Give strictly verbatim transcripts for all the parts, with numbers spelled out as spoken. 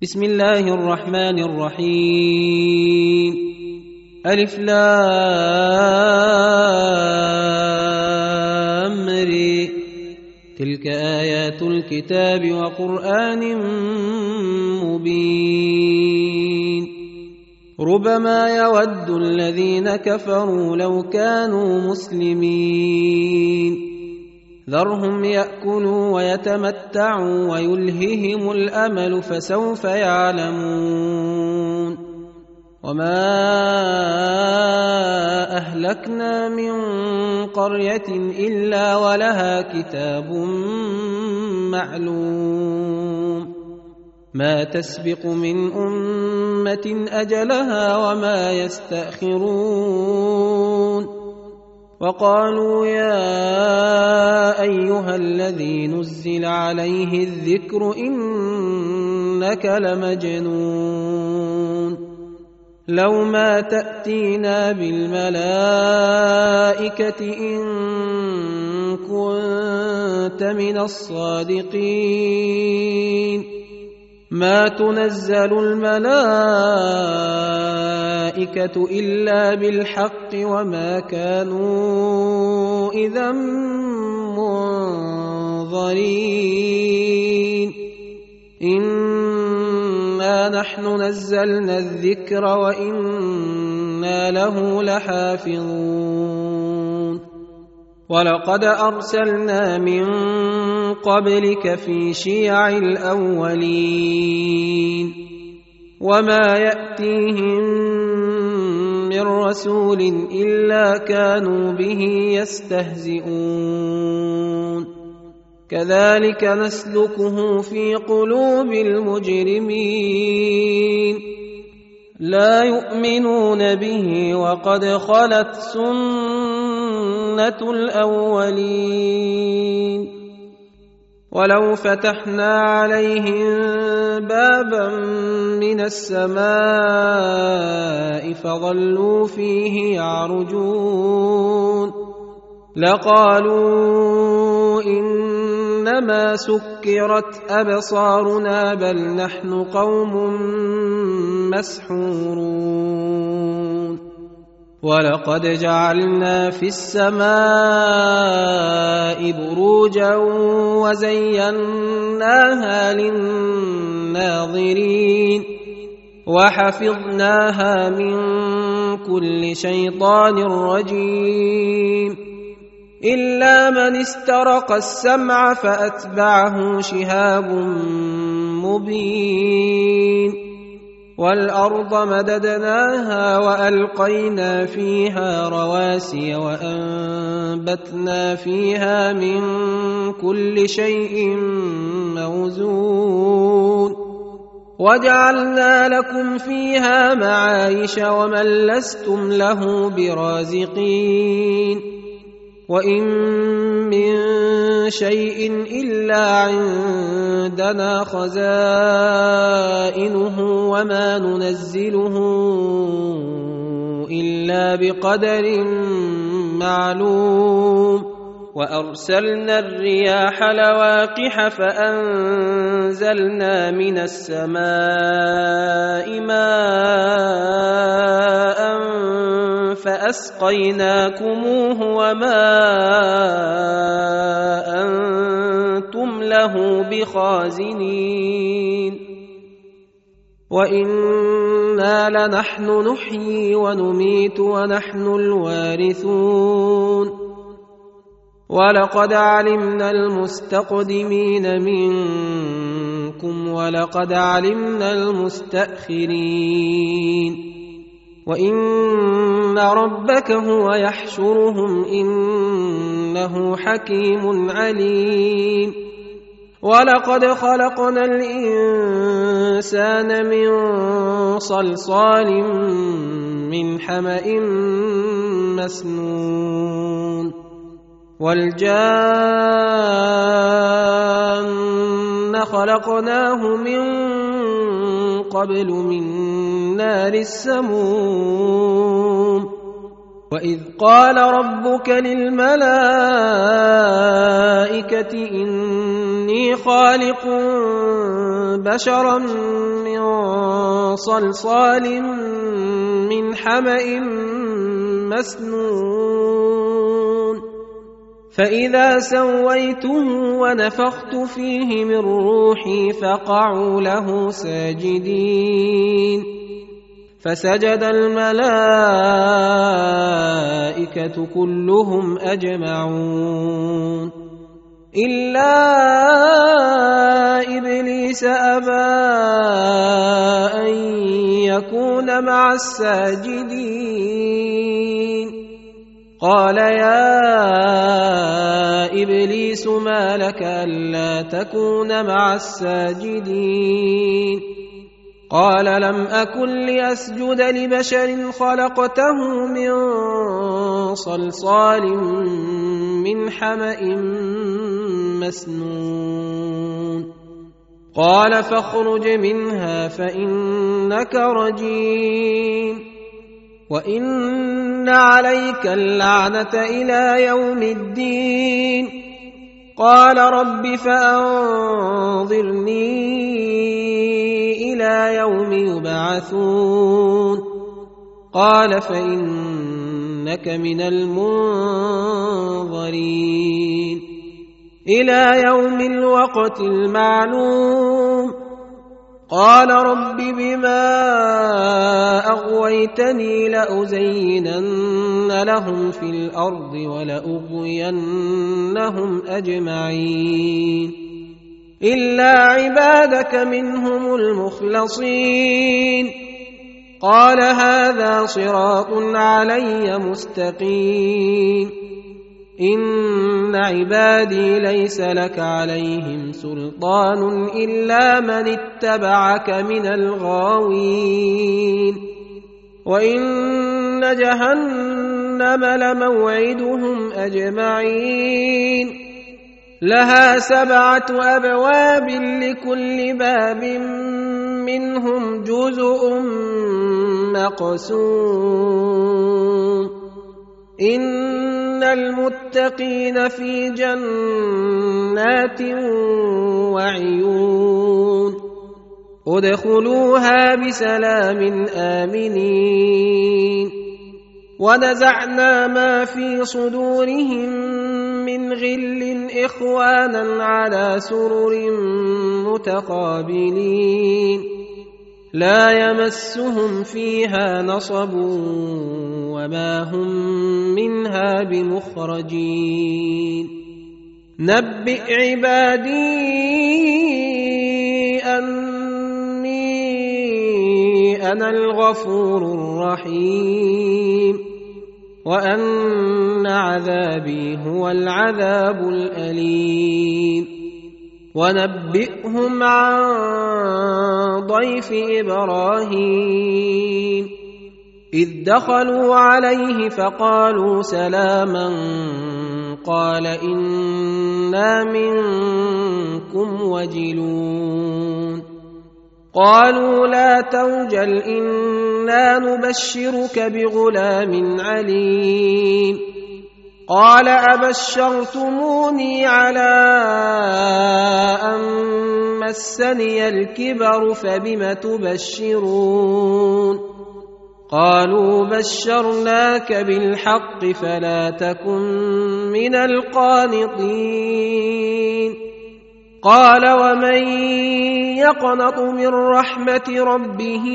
بسم الله الرحمن الرحيم. ألف لام ر. تلك آيات الكتاب وقرآن مبين. ربما يود الذين كفروا لو كانوا مسلمين. ذرهم يأكلوا ويتمتعوا ويلههم الأمل فسوف يعلمون. وما أهلكنا من قرية إلا ولها كتاب معلوم ما تسبق من أمة أجلها وما يستأخرون. وقالوا يا أيها الذي نزل عليه الذكر إنك لمجنون لو ما تأتينا بالملائكة إن كنت من الصادقين. ما تنزل الملائكة إلا بالحق وما كانوا إذا منظرين. إنا نحن نزلنا الذكر وإنا له لحافظون. ولقد أرسلنا من قبلك في شيع الأولين وما يأتيهم من رسول إلا كانوا به يستهزئون. كذلك نسلكه في قلوب المجرمين. لا يؤمنون به وقد خلت سنة الأولين. ولو فتحنا عليهم بابا من السماء فظلوا فيه يعرجون لقالوا إنما سكرت أبصارنا بل نحن قوم مسحورون. ولقد جعلنا في السماء بروجا وزيناها للناظرين وحفظناها من كل شيطان رجيم إلا من استرق السمع فأتبعه شهاب مبين. والأرض مددناها وألقينا فيها رواسي وأنبتنا فيها من كل شيء موزون وجعلنا لكم فيها معايش ومن لستم له برازقين. وإن من شيء إلا عندنا خزائنه وما ننزله إلا بقدر معلوم. وأرسلنا الرياح لواقح فأنزلنا من السماء ماء فأسقيناكموه وما أنتم له بخازنين. وإنا لنحن نحيي ونميت ونحن الوارثون. ولقد علمنا المستقدمين منكم ولقد علمنا المستأخرين. وإن ربك هو يحشرهم إنه حكيم عليم. ولقد خلقنا الإنسان من صلصال من حمأ مسنون والجان خلقناه من قبل من نار السموم. وإذ قال ربك للملائكة إني خالق بشرا من صلصال من حمأ مسنون فإذا سويته ونفخت فيه من روحي فقعوا له ساجدين فسجد الملائكة كلهم أجمعون إلا إبليس أبى أن يكون مع الساجدين قال يا إبليس ما لك ألا تكون مع الساجدين قال لم أكن لأسجد لبشر خلقته من صلصال من حمأ مسنون قال فاخرج منها فإنك رجيم وإن عليك اللعنة إلى يوم الدين قال رب فأنظرني إلى يوم يبعثون قال فإنك من المنظرين إلى يوم الوقت المعلوم قال رب بما أغويتني لأزينن لهم في الأرض ولأغوينهم أجمعين إلا عبادك منهم المخلصين قال هذا صراط علي مستقيم إن عبادي ليس لك عليهم سلطان إلا من اتبعك من الغاوين وإن جهنم لموعدهم أجمعين لها سبعة أبواب لكل باب منهم جزء مقسوم إن المتقين في جنات وعيون ادخلوها بسلام آمنين ونزعنا ما في صدورهم من غل إخوانا على سرر متقابلين لا يمسهم فيها نصب وما هم منها بمخرجين نبئ عبادي أني أنا الغفور الرحيم وأن عذابي هو العذاب الأليم ونبئهم عن ضيف إبراهيم إذ دخلوا عليه فقالوا سلاما قال إنا منكم وجلون قالوا لا توجل إنا نبشرك بغلام عليم قال أبشرتموني على أن مسني الكبر فبم تبشرون قالوا بشرناك بالحق فلا تكن من القانطين قال ومن يقنط من رحمة ربه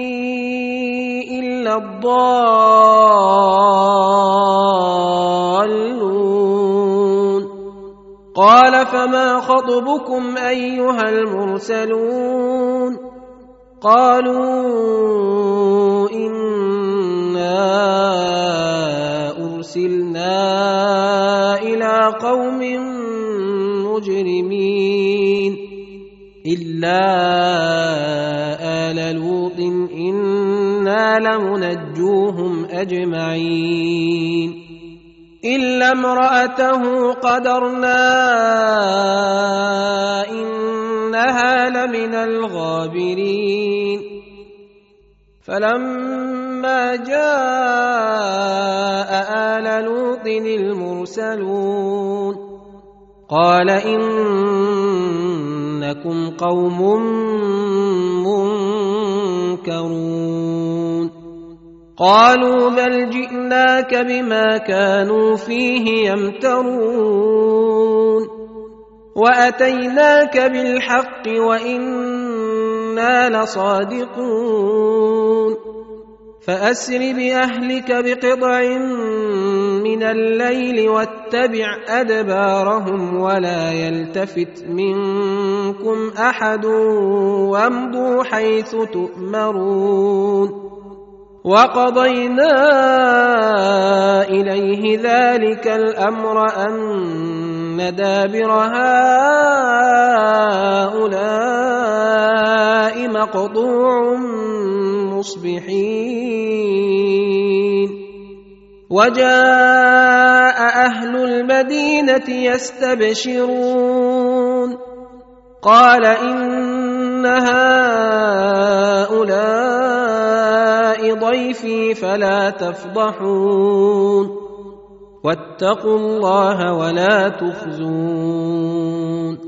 إلا الضالون قال فما خطبكم أيها المرسلون قالوا إنا أرسلنا إلى قوم مجرمين إلا آل لوط إنا لمنجوهم أجمعين إلا امرأته قدرنا إنها لمن الغابرين فلما جاء آل لوط المرسلون قال إنكم قوم منكرون قالوا بل جئناك بما كانوا فيه يمترون وأتيناك بالحق وإنا لصادقون فأسر بأهلك بقطع من الليل واتبع أدبارهم ولا يلتفت منكم أحد وامضوا حيث تؤمرون وقضينا إليه ذلك الأمر أن دابر هؤلاء مقطوع مصبحين وجاء أهل المدينة يستبشرون قال إن هؤلاء ضيفي فلا تفضحون واتقوا الله ولا تخزون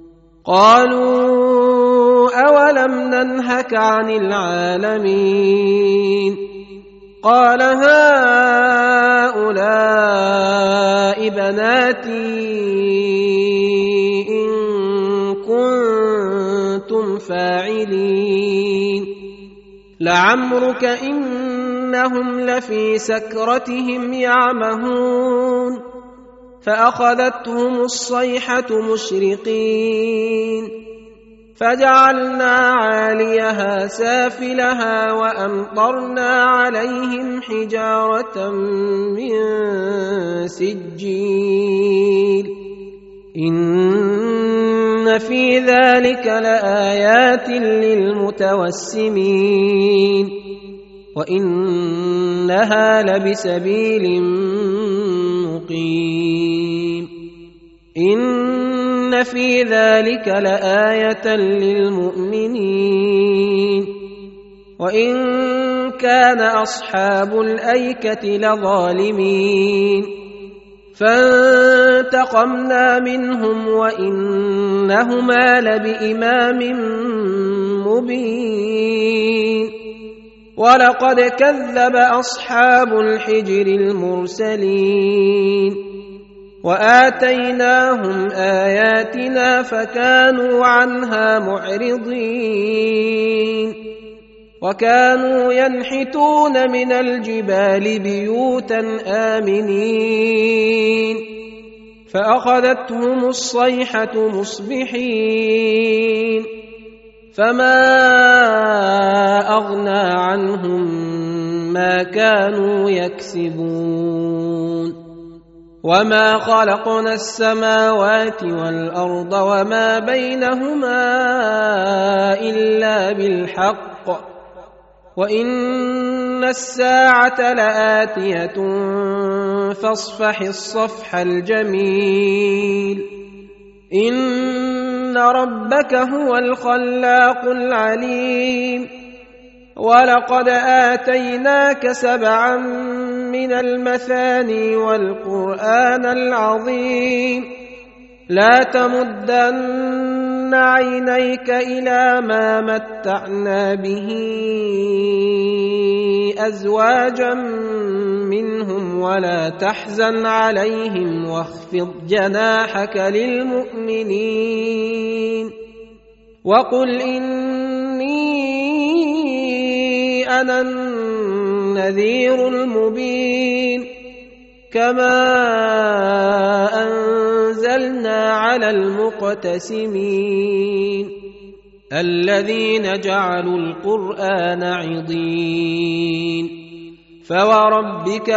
قالوا أولم ننهك عن العالمين قال هؤلاء بناتي إن كنتم فاعلين لعمرك إنهم لفي سكرتهم يعمهون فأخذتهم الصيحة مشرقين فجعلنا عاليها سافلها وأمطرنا عليهم حجارة من سجيل إن في ذلك لآيات للمتوسمين وإنها لبسبيل مقيم إن في ذلك لآية للمؤمنين وإن كان أصحاب الأيكة لظالمين فانتقمنا منهم وإنهما لبإمام مبين ولقد كذب أصحاب الحجر المرسلين وآتيناهم آياتنا فكانوا عنها معرضين وكانوا ينحتون من الجبال بيوتا آمنين فأخذتهم الصيحة مصبحين فما أغنى عنهم ما كانوا يكسبون وما خلقنا السماوات والأرض وما بينهما إلا بالحق وإن الساعة لآتية فاصفح الصفح الجميل إن ربك هو الخلاق العليم ولقد آتيناك سبعا من المثاني والقرآن العظيم لا تمدن عينيك إلى ما متعنا به أزواجا منهم ولا تحزن عليهم واخفض جناحك للمؤمنين وقل إني أنا النذير المبين كما أنزلنا على المقتسمين الذين جعلوا القرآن عضين فوربك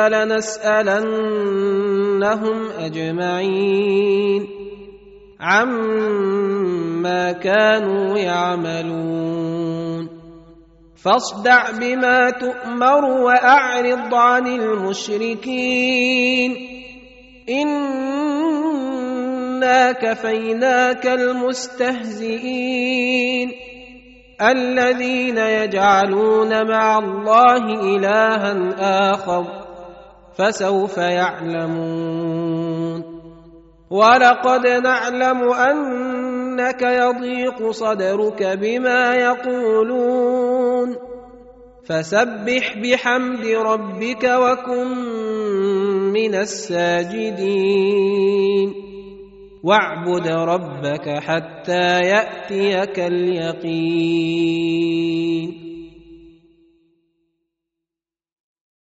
لنسألنهم أجمعين عما كانوا يعملون فاصدع بما تؤمر وأعرض عن المشركين إنا كفيناك المستهزئين الذين يجعلون مع الله إلها آخر فسوف يعلمون ولقد نعلم أنك يضيق صدرك بما يقولون فسبح بحمد ربك وكن من الساجدين واعبد ربك حتى يأتيك اليقين